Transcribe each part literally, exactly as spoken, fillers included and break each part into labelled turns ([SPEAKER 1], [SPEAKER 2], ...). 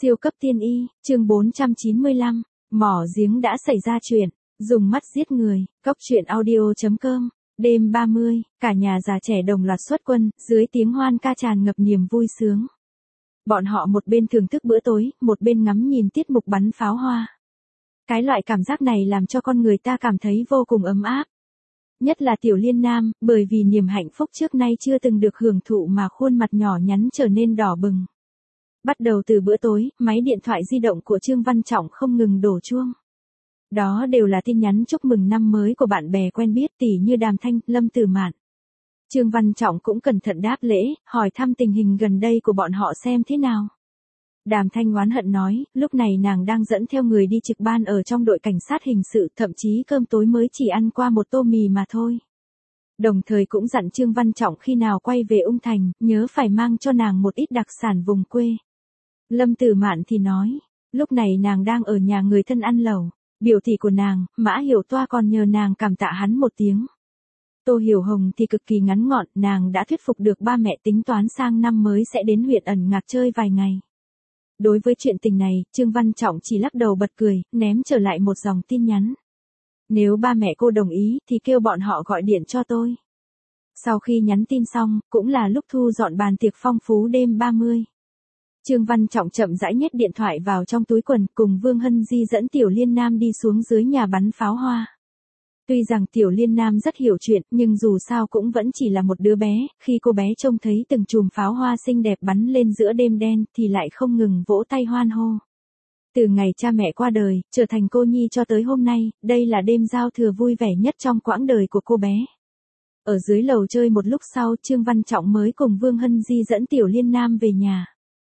[SPEAKER 1] Siêu cấp tiên y, chương bốn trăm chín mươi lăm, mỏ giếng đã xảy ra chuyện, dùng mắt giết người, cóc truyện audio.com, đêm ba mươi, cả nhà già trẻ đồng loạt xuất quân, dưới tiếng hoan ca tràn ngập niềm vui sướng. Bọn họ một bên thưởng thức bữa tối, một bên ngắm nhìn tiết mục bắn pháo hoa. Cái loại cảm giác này làm cho con người ta cảm thấy vô cùng ấm áp. Nhất là Tiểu Liên Nam, bởi vì niềm hạnh phúc trước nay chưa từng được hưởng thụ mà khuôn mặt nhỏ nhắn trở nên đỏ bừng. Bắt đầu từ bữa tối, máy điện thoại di động của Trương Văn Trọng không ngừng đổ chuông. Đó đều là tin nhắn chúc mừng năm mới của bạn bè quen biết tỉ như Đàm Thanh, Lâm Tử Mạn. Trương Văn Trọng cũng cẩn thận đáp lễ, hỏi thăm tình hình gần đây của bọn họ xem thế nào. Đàm Thanh oán hận nói, lúc này nàng đang dẫn theo người đi trực ban ở trong đội cảnh sát hình sự, thậm chí cơm tối mới chỉ ăn qua một tô mì mà thôi. Đồng thời cũng dặn Trương Văn Trọng khi nào quay về Ung Thành, nhớ phải mang cho nàng một ít đặc sản vùng quê. Lâm Tử Mạn thì nói, lúc này nàng đang ở nhà người thân ăn lẩu, biểu tỷ của nàng, Mã Hiểu Toa còn nhờ nàng cảm tạ hắn một tiếng. Tô Hiểu Hồng thì cực kỳ ngắn gọn, nàng đã thuyết phục được ba mẹ tính toán sang năm mới sẽ đến huyện Ẩn Ngạc chơi vài ngày. Đối với chuyện tình này, Trương Văn Trọng chỉ lắc đầu bật cười, ném trở lại một dòng tin nhắn. Nếu ba mẹ cô đồng ý thì kêu bọn họ gọi điện cho tôi. Sau khi nhắn tin xong, cũng là lúc thu dọn bàn tiệc phong phú đêm ba mươi. Trương Văn Trọng chậm rãi nhét điện thoại vào trong túi quần, cùng Vương Hân Di dẫn Tiểu Liên Nam đi xuống dưới nhà bắn pháo hoa. Tuy rằng Tiểu Liên Nam rất hiểu chuyện, nhưng dù sao cũng vẫn chỉ là một đứa bé, khi cô bé trông thấy từng chùm pháo hoa xinh đẹp bắn lên giữa đêm đen thì lại không ngừng vỗ tay hoan hô. Từ ngày cha mẹ qua đời, trở thành cô nhi cho tới hôm nay, đây là đêm giao thừa vui vẻ nhất trong quãng đời của cô bé. Ở dưới lầu chơi một lúc sau, Trương Văn Trọng mới cùng Vương Hân Di dẫn Tiểu Liên Nam về nhà.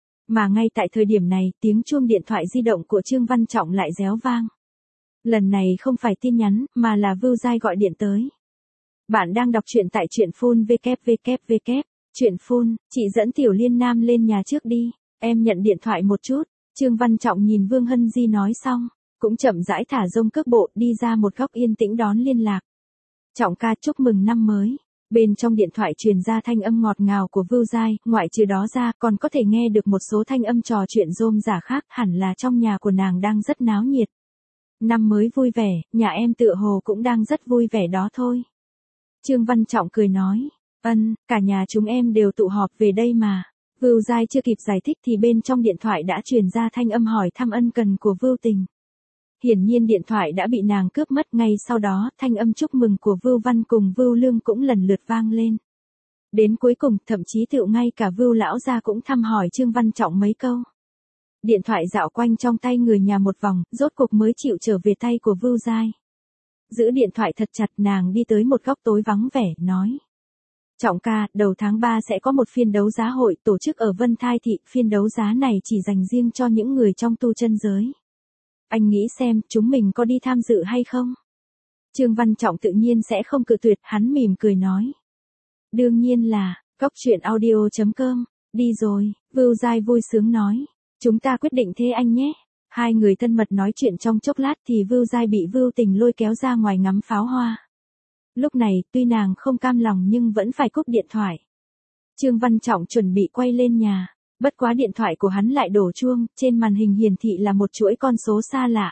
[SPEAKER 1] Mà ngay tại thời điểm này, tiếng chuông điện thoại di động của Trương Văn Trọng lại réo vang. Lần này không phải tin nhắn, mà là Vưu Giai gọi điện tới. Bạn đang đọc truyện tại truyện phun vê vê vê, truyện phun, chị dẫn Tiểu Liên Nam lên nhà trước đi, em nhận điện thoại một chút. Trương Văn Trọng nhìn Vương Hân Di nói xong, cũng chậm rãi thả rông cước bộ đi ra một góc yên tĩnh đón liên lạc. Trọng ca chúc mừng năm mới. Bên trong điện thoại truyền ra thanh âm ngọt ngào của Vưu Giai, ngoại trừ đó ra còn có thể nghe được một số thanh âm trò chuyện rôm rả khác, hẳn là trong nhà của nàng đang rất náo nhiệt. Năm mới vui vẻ, nhà em tựa hồ cũng đang rất vui vẻ đó thôi. Trương Văn Trọng cười nói, ân, cả nhà chúng em đều tụ họp về đây mà. Vưu Giai chưa kịp giải thích thì bên trong điện thoại đã truyền ra thanh âm hỏi thăm ân cần của Vưu Tình. Hiển nhiên điện thoại đã bị nàng cướp mất, ngay sau đó, thanh âm chúc mừng của Vưu Văn cùng Vưu Lương cũng lần lượt vang lên. Đến cuối cùng, thậm chí tựu ngay cả Vưu lão gia cũng thăm hỏi Trương Văn Trọng mấy câu. Điện thoại dạo quanh trong tay người nhà một vòng, rốt cục mới chịu trở về tay của Vưu Giai. Giữ điện thoại thật chặt, nàng đi tới một góc tối vắng vẻ, nói. Trọng ca, đầu tháng ba sẽ có một phiên đấu giá hội tổ chức ở Vân Thai Thị, phiên đấu giá này chỉ dành riêng cho những người trong tu chân giới. Anh nghĩ xem, chúng mình có đi tham dự hay không? Trương Văn Trọng tự nhiên sẽ không cự tuyệt, hắn mỉm cười nói. Đương nhiên là, cóc truyện audio.com, đi rồi, Vưu Giai vui sướng nói. Chúng ta quyết định thế anh nhé. Hai người thân mật nói chuyện trong chốc lát thì Vưu Giai bị Vưu Tình lôi kéo ra ngoài ngắm pháo hoa. Lúc này, tuy nàng không cam lòng nhưng vẫn phải cúp điện thoại. Trương Văn Trọng chuẩn bị quay lên nhà. Bất quá điện thoại của hắn lại đổ chuông, trên màn hình hiển thị là một chuỗi con số xa lạ.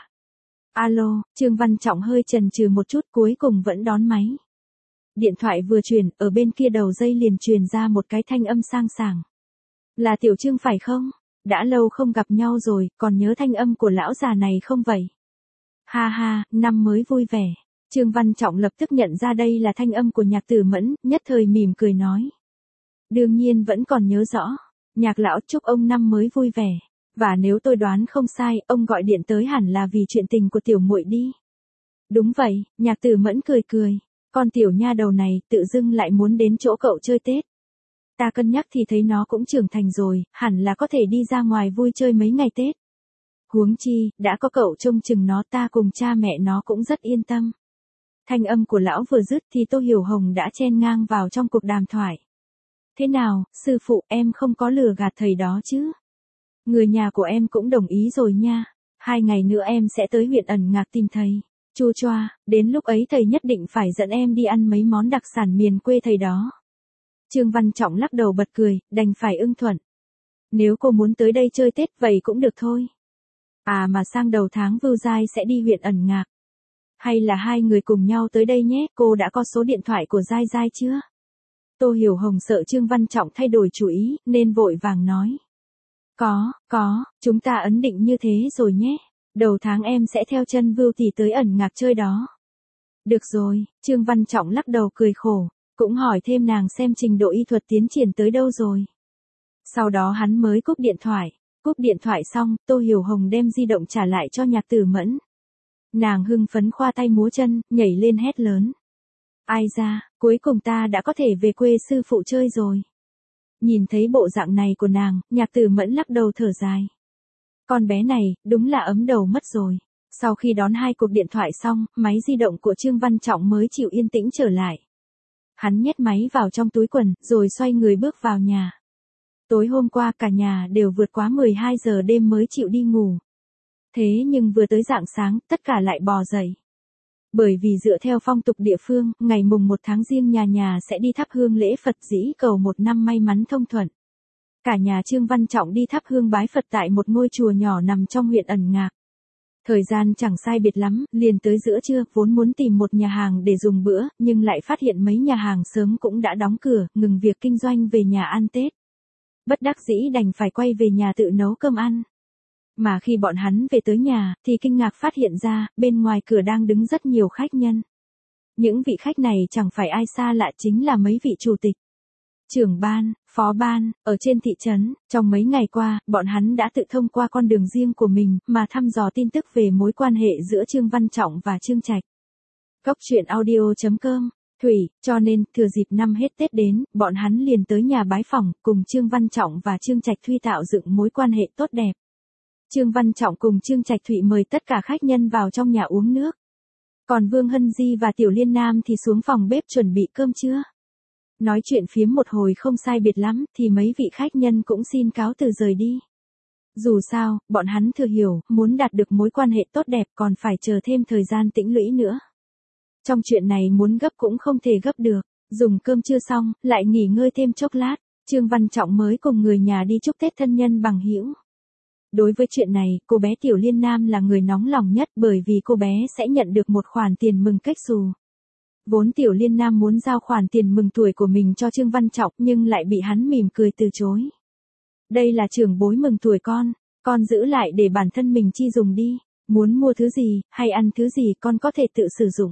[SPEAKER 1] Alo, Trương Văn Trọng hơi chần chừ một chút, cuối cùng vẫn đón máy. Điện thoại vừa truyền, ở bên kia đầu dây liền truyền ra một cái thanh âm sang sảng. Là Tiểu Trương phải không? Đã lâu không gặp nhau rồi, còn nhớ thanh âm của lão già này không vậy? Ha ha, năm mới vui vẻ. Trương Văn Trọng lập tức nhận ra đây là thanh âm của Nhạc Tử Mẫn, nhất thời mỉm cười nói. Đương nhiên vẫn còn nhớ rõ. Nhạc lão chúc ông năm mới vui vẻ. Và nếu tôi đoán không sai, ông gọi điện tới hẳn là vì chuyện tình của tiểu muội đi. Đúng vậy, Nhạc Tử Mẫn cười cười. Con tiểu nha đầu này tự dưng lại muốn đến chỗ cậu chơi Tết. Ta cân nhắc thì thấy nó cũng trưởng thành rồi, hẳn là có thể đi ra ngoài vui chơi mấy ngày Tết. Huống chi, đã có cậu trông chừng nó, ta cùng cha mẹ nó cũng rất yên tâm. Thanh âm của lão vừa dứt thì Tô Hiểu Hồng đã chen ngang vào trong cuộc đàm thoại. Thế nào, sư phụ, em không có lừa gạt thầy đó chứ? Người nhà của em cũng đồng ý rồi nha. Hai ngày nữa em sẽ tới huyện Ẩn Ngạc tìm thầy. Chu choa, đến lúc ấy thầy nhất định phải dẫn em đi ăn mấy món đặc sản miền quê thầy đó. Trương Văn Trọng lắc đầu bật cười, đành phải ưng thuận. Nếu cô muốn tới đây chơi Tết vậy cũng được thôi. À mà sang đầu tháng Vưu Giai sẽ đi huyện Ẩn Ngạc. Hay là hai người cùng nhau tới đây nhé, cô đã có số điện thoại của Giai Giai chưa? Tô Hiểu Hồng sợ Trương Văn Trọng thay đổi chủ ý, nên vội vàng nói. Có, có, chúng ta ấn định như thế rồi nhé. Đầu tháng em sẽ theo chân Vưu tỷ tới Ẩn Ngạc chơi đó. Được rồi, Trương Văn Trọng lắc đầu cười khổ, cũng hỏi thêm nàng xem trình độ y thuật tiến triển tới đâu rồi. Sau đó hắn mới cúp điện thoại. Cúp điện thoại xong, Tô Hiểu Hồng đem di động trả lại cho Nhạc Tử Mẫn. Nàng hưng phấn khoa tay múa chân, nhảy lên hét lớn. Ai ra, cuối cùng ta đã có thể về quê sư phụ chơi rồi. Nhìn thấy bộ dạng này của nàng, Nhạc Tử Mẫn lắc đầu thở dài. Con bé này, đúng là ấm đầu mất rồi. Sau khi đón hai cuộc điện thoại xong, máy di động của Trương Văn Trọng mới chịu yên tĩnh trở lại. Hắn nhét máy vào trong túi quần, rồi xoay người bước vào nhà. Tối hôm qua cả nhà đều vượt quá mười hai giờ đêm mới chịu đi ngủ. Thế nhưng vừa tới rạng sáng, tất cả lại bò dậy. Bởi vì dựa theo phong tục địa phương, ngày mùng một tháng Giêng nhà nhà sẽ đi thắp hương lễ Phật dĩ cầu một năm may mắn thông thuận. Cả nhà Trương Văn Trọng đi thắp hương bái Phật tại một ngôi chùa nhỏ nằm trong huyện Ẩn Ngạc. Thời gian chẳng sai biệt lắm, liền tới giữa trưa, vốn muốn tìm một nhà hàng để dùng bữa, nhưng lại phát hiện mấy nhà hàng sớm cũng đã đóng cửa, ngừng việc kinh doanh về nhà ăn Tết. Bất đắc dĩ đành phải quay về nhà tự nấu cơm ăn. Mà khi bọn hắn về tới nhà, thì kinh ngạc phát hiện ra, bên ngoài cửa đang đứng rất nhiều khách nhân. Những vị khách này chẳng phải ai xa lạ, chính là mấy vị chủ tịch, trưởng ban, phó ban, ở trên thị trấn. Trong mấy ngày qua, bọn hắn đã tự thông qua con đường riêng của mình, mà thăm dò tin tức về mối quan hệ giữa Trương Văn Trọng và Trương Trạch. Cốc truyện audio chấm com, Thủy, cho nên, thừa dịp năm hết Tết đến, bọn hắn liền tới nhà bái phỏng, cùng Trương Văn Trọng và Trương Trạch Thụy tạo dựng mối quan hệ tốt đẹp. Trương Văn Trọng cùng Trương Trạch Thụy mời tất cả khách nhân vào trong nhà uống nước. Còn Vương Hân Di và Tiểu Liên Nam thì xuống phòng bếp chuẩn bị cơm trưa. Nói chuyện phiếm một hồi không sai biệt lắm, thì mấy vị khách nhân cũng xin cáo từ rời đi. Dù sao, bọn hắn thừa hiểu, muốn đạt được mối quan hệ tốt đẹp còn phải chờ thêm thời gian tĩnh lũy nữa. Trong chuyện này muốn gấp cũng không thể gấp được, dùng cơm trưa xong, lại nghỉ ngơi thêm chốc lát, Trương Văn Trọng mới cùng người nhà đi chúc Tết thân nhân bằng hữu. Đối với chuyện này, cô bé Tiểu Liên Nam là người nóng lòng nhất, bởi vì cô bé sẽ nhận được một khoản tiền mừng cách xù. Vốn Tiểu Liên Nam muốn giao khoản tiền mừng tuổi của mình cho Trương Văn Trọng, nhưng lại bị hắn mỉm cười từ chối. Đây là trưởng bối mừng tuổi con, con giữ lại để bản thân mình chi dùng đi, muốn mua thứ gì, hay ăn thứ gì con có thể tự sử dụng.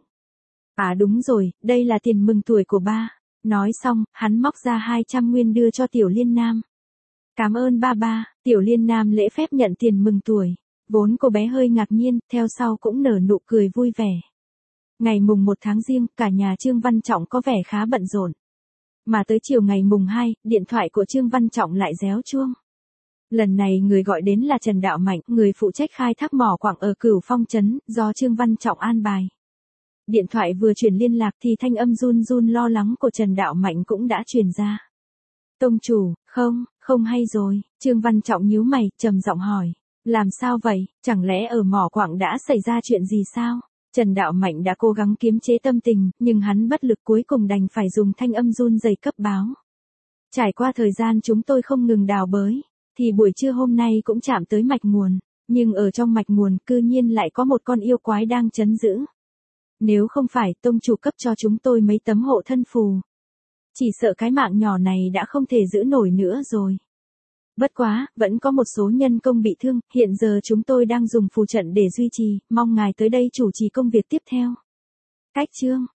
[SPEAKER 1] À đúng rồi, đây là tiền mừng tuổi của ba. Nói xong, hắn móc ra hai trăm nguyên đưa cho Tiểu Liên Nam. Cảm ơn ba ba. Tiểu Liên Nam lễ phép nhận tiền mừng tuổi. Vốn cô bé hơi ngạc nhiên, theo sau cũng nở nụ cười vui vẻ. Ngày mùng một tháng Giêng, cả nhà Trương Văn Trọng có vẻ khá bận rộn. Mà tới chiều ngày mùng hai, điện thoại của Trương Văn Trọng lại réo chuông. Lần này người gọi đến là Trần Đạo Mạnh, người phụ trách khai thác mỏ quặng ở Cửu Phong trấn, do Trương Văn Trọng an bài. Điện thoại vừa truyền liên lạc thì thanh âm run run lo lắng của Trần Đạo Mạnh cũng đã truyền ra. Tông chủ, không, không hay rồi. Trương Văn Trọng nhíu mày, trầm giọng hỏi. Làm sao vậy, chẳng lẽ ở mỏ quặng đã xảy ra chuyện gì sao? Trần Đạo Mạnh đã cố gắng kiềm chế tâm tình, nhưng hắn bất lực cuối cùng đành phải dùng thanh âm run rẩy cấp báo. Trải qua thời gian chúng tôi không ngừng đào bới, thì buổi trưa hôm nay cũng chạm tới mạch nguồn, nhưng ở trong mạch nguồn cư nhiên lại có một con yêu quái đang trấn giữ. Nếu không phải tông chủ cấp cho chúng tôi mấy tấm hộ thân phù, chỉ sợ cái mạng nhỏ này đã không thể giữ nổi nữa rồi. Bất quá, vẫn có một số nhân công bị thương, hiện giờ chúng tôi đang dùng phù trận để duy trì, mong ngài tới đây chủ trì công việc tiếp theo. Cách chương